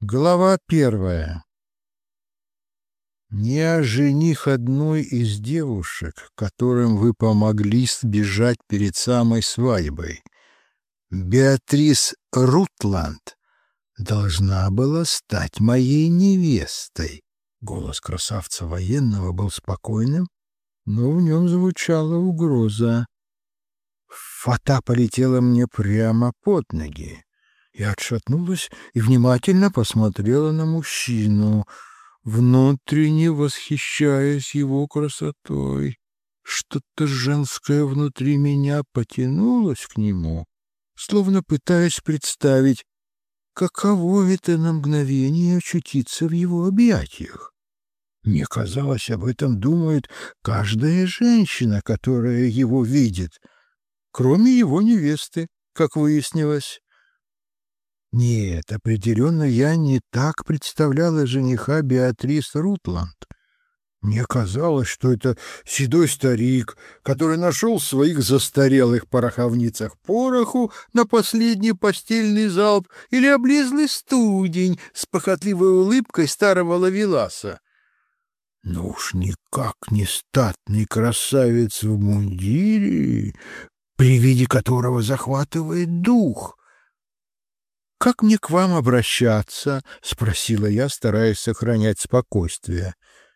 Глава 1. Я жених одной из девушек, которым вы помогли сбежать перед самой свадьбой. Беатрис Рутланд должна была стать моей невестой. Голос красавца военного был спокойным, но в нем звучала угроза. Фата полетела мне прямо под ноги. Я отшатнулась и внимательно посмотрела на мужчину, внутренне восхищаясь его красотой. Что-то женское внутри меня потянулось к нему, словно пытаясь представить, каково это на мгновение очутиться в его объятиях. Мне казалось, об этом думает каждая женщина, которая его видит, кроме его невесты, как выяснилось. Нет, определенно я не так представляла жениха Беатрис Рутланд. Мне казалось, что это седой старик, который нашел в своих застарелых пороховницах пороху на последний постельный залп, или облезлый студень с похотливой улыбкой старого ловеласа. Но уж никак не статный красавец в мундире, при виде которого захватывает дух. «Как мне к вам обращаться?» — спросила я, стараясь сохранять спокойствие.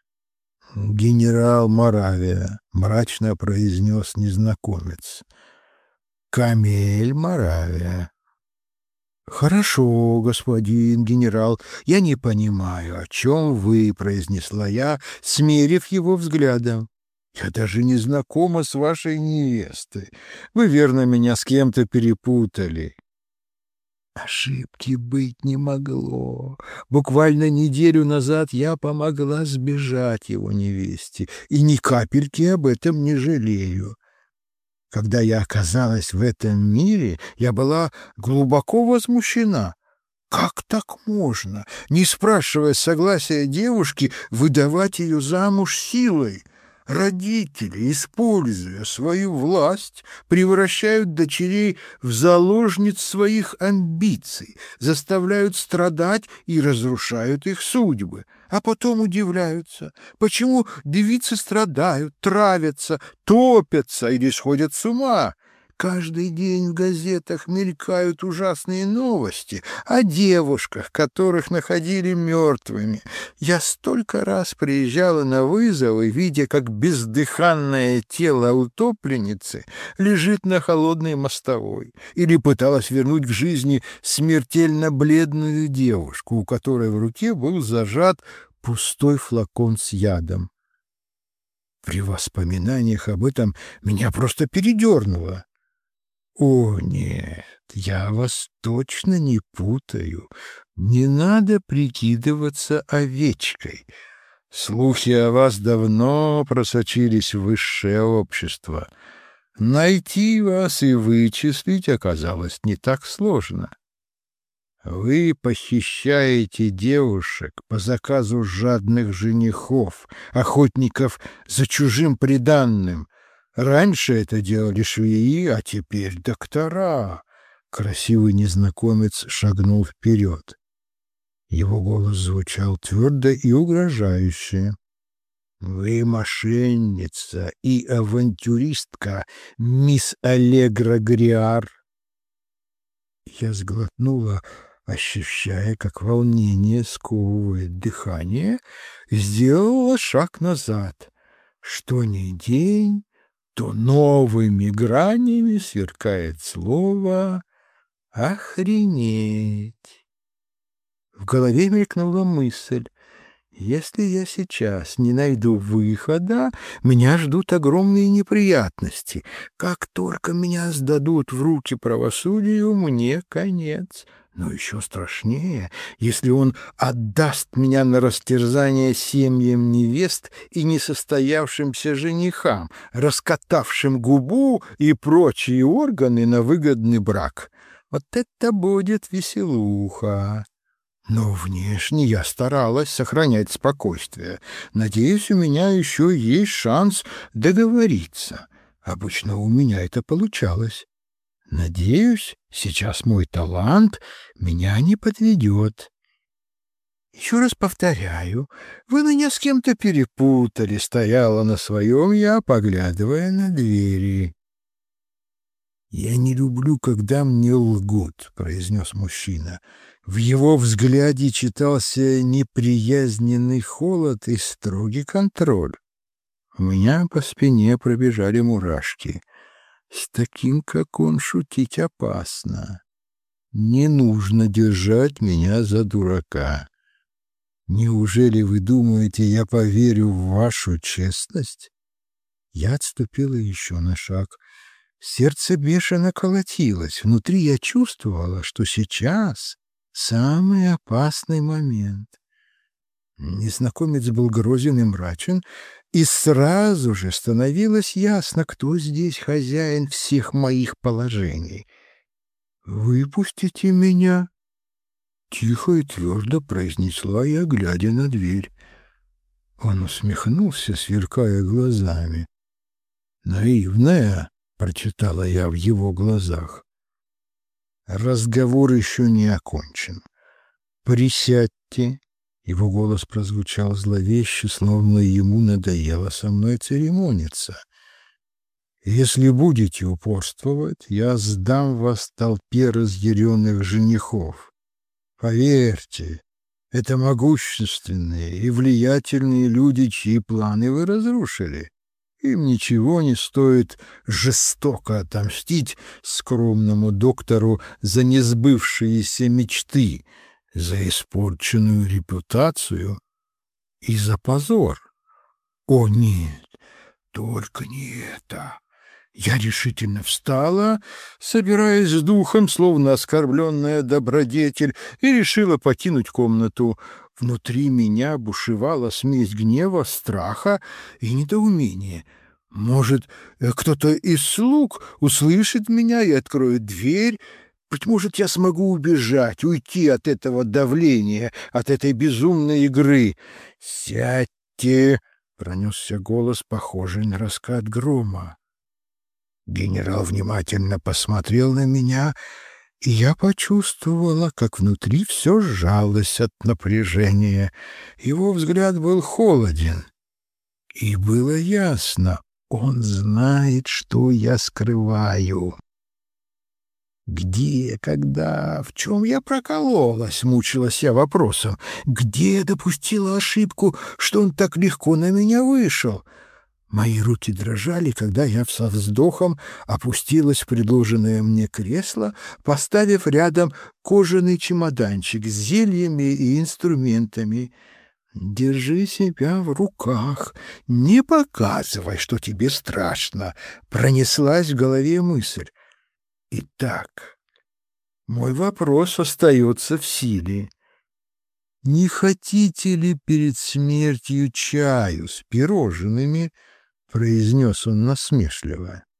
«Генерал Моравия», — мрачно произнес незнакомец. «Камель Моравия». «Хорошо, господин генерал, я не понимаю, о чем вы», — произнесла я, смерив его взглядом. «Я даже не знакома с вашей невестой. Вы, верно, меня с кем-то перепутали». Ошибки быть не могло. Буквально неделю назад я помогла сбежать его невесте, и ни капельки об этом не жалею. Когда я оказалась в этом мире, я была глубоко возмущена. Как так можно, не спрашивая согласия девушки, выдавать ее замуж силой? Родители, используя свою власть, превращают дочерей в заложниц своих амбиций, заставляют страдать и разрушают их судьбы, а потом удивляются, почему девицы страдают, травятся, топятся или сходят с ума. Каждый день в газетах мелькают ужасные новости о девушках, которых находили мертвыми. Я столько раз приезжала на вызовы, видя, как бездыханное тело утопленницы лежит на холодной мостовой, или пыталась вернуть к жизни смертельно бледную девушку, у которой в руке был зажат пустой флакон с ядом. При воспоминаниях об этом меня просто передернуло. «О, нет, я вас точно не путаю. Не надо прикидываться овечкой. Слухи о вас давно просочились в высшее общество. Найти вас и вычислить оказалось не так сложно. Вы похищаете девушек по заказу жадных женихов, охотников за чужим приданным. Раньше это делали швеи, а теперь доктора». Красивый незнакомец шагнул вперед. Его голос звучал твердо и угрожающе. «Вы мошенница и авантюристка, мисс Аллегра Гриар». Я сглотнула, ощущая, как волнение сковывает дыхание, и сделала шаг назад. Что ни день, то новыми гранями сверкает слово «охренеть». В голове мелькнула мысль: если я сейчас не найду выхода, меня ждут огромные неприятности. Как только меня сдадут в руки правосудию, мне конец. Но еще страшнее, если он отдаст меня на растерзание семьям невест и несостоявшимся женихам, раскатавшим губу и прочие органы на выгодный брак. Вот это будет веселуха! Но внешне я старалась сохранять спокойствие. Надеюсь, у меня еще есть шанс договориться. Обычно у меня это получалось. Надеюсь, сейчас мой талант меня не подведет. Еще раз повторяю, вы меня с кем-то перепутали, стояла на своем я, поглядывая на двери. «Я не люблю, когда мне лгут», — произнес мужчина. В его взгляде читался неприязненный холод и строгий контроль. У меня по спине пробежали мурашки. С таким, как он, шутить опасно. Не нужно держать меня за дурака. Неужели вы думаете, я поверю в вашу честность? Я отступила еще на шаг. Сердце бешено колотилось. Внутри я чувствовала, что сейчас самый опасный момент. Незнакомец был грозен и мрачен, и сразу же становилось ясно, кто здесь хозяин всех моих положений. «Выпустите меня!» — тихо и твердо произнесла я, глядя на дверь. Он усмехнулся, сверкая глазами. «Наивная!» — прочитала я в его глазах. «Разговор еще не окончен. Присядьте!» Его голос прозвучал зловеще, словно ему надоело со мной церемониться. «Если будете упорствовать, я сдам вас толпе разъяренных женихов. Поверьте, это могущественные и влиятельные люди, чьи планы вы разрушили. Им ничего не стоит жестоко отомстить скромному доктору за несбывшиеся мечты, за испорченную репутацию и за позор. О, нет, только не это!» Я решительно встала, собираясь с духом, словно оскорбленная добродетель, и решила покинуть комнату. Внутри меня бушевала смесь гнева, страха и недоумения. Может, кто-то из слуг услышит меня и откроет дверь? Быть может, я смогу убежать, уйти от этого давления, от этой безумной игры. «Сядьте!» — пронесся голос, похожий на раскат грома. Генерал внимательно посмотрел на меня, и я почувствовала, как внутри все сжалось от напряжения. Его взгляд был холоден, и было ясно, он знает, что я скрываю. Где, когда, в чем я прокололась, мучилась я вопросом. Где я допустила ошибку, что он так легко на меня вышел? Мои руки дрожали, когда я со вздохом опустилась в предложенное мне кресло, поставив рядом кожаный чемоданчик с зельями и инструментами. «Держи себя в руках, не показывай, что тебе страшно», — пронеслась в голове мысль. Итак, мой вопрос остается в силе. «Не хотите ли перед смертью чаю с пирожными?» — произнес он насмешливо.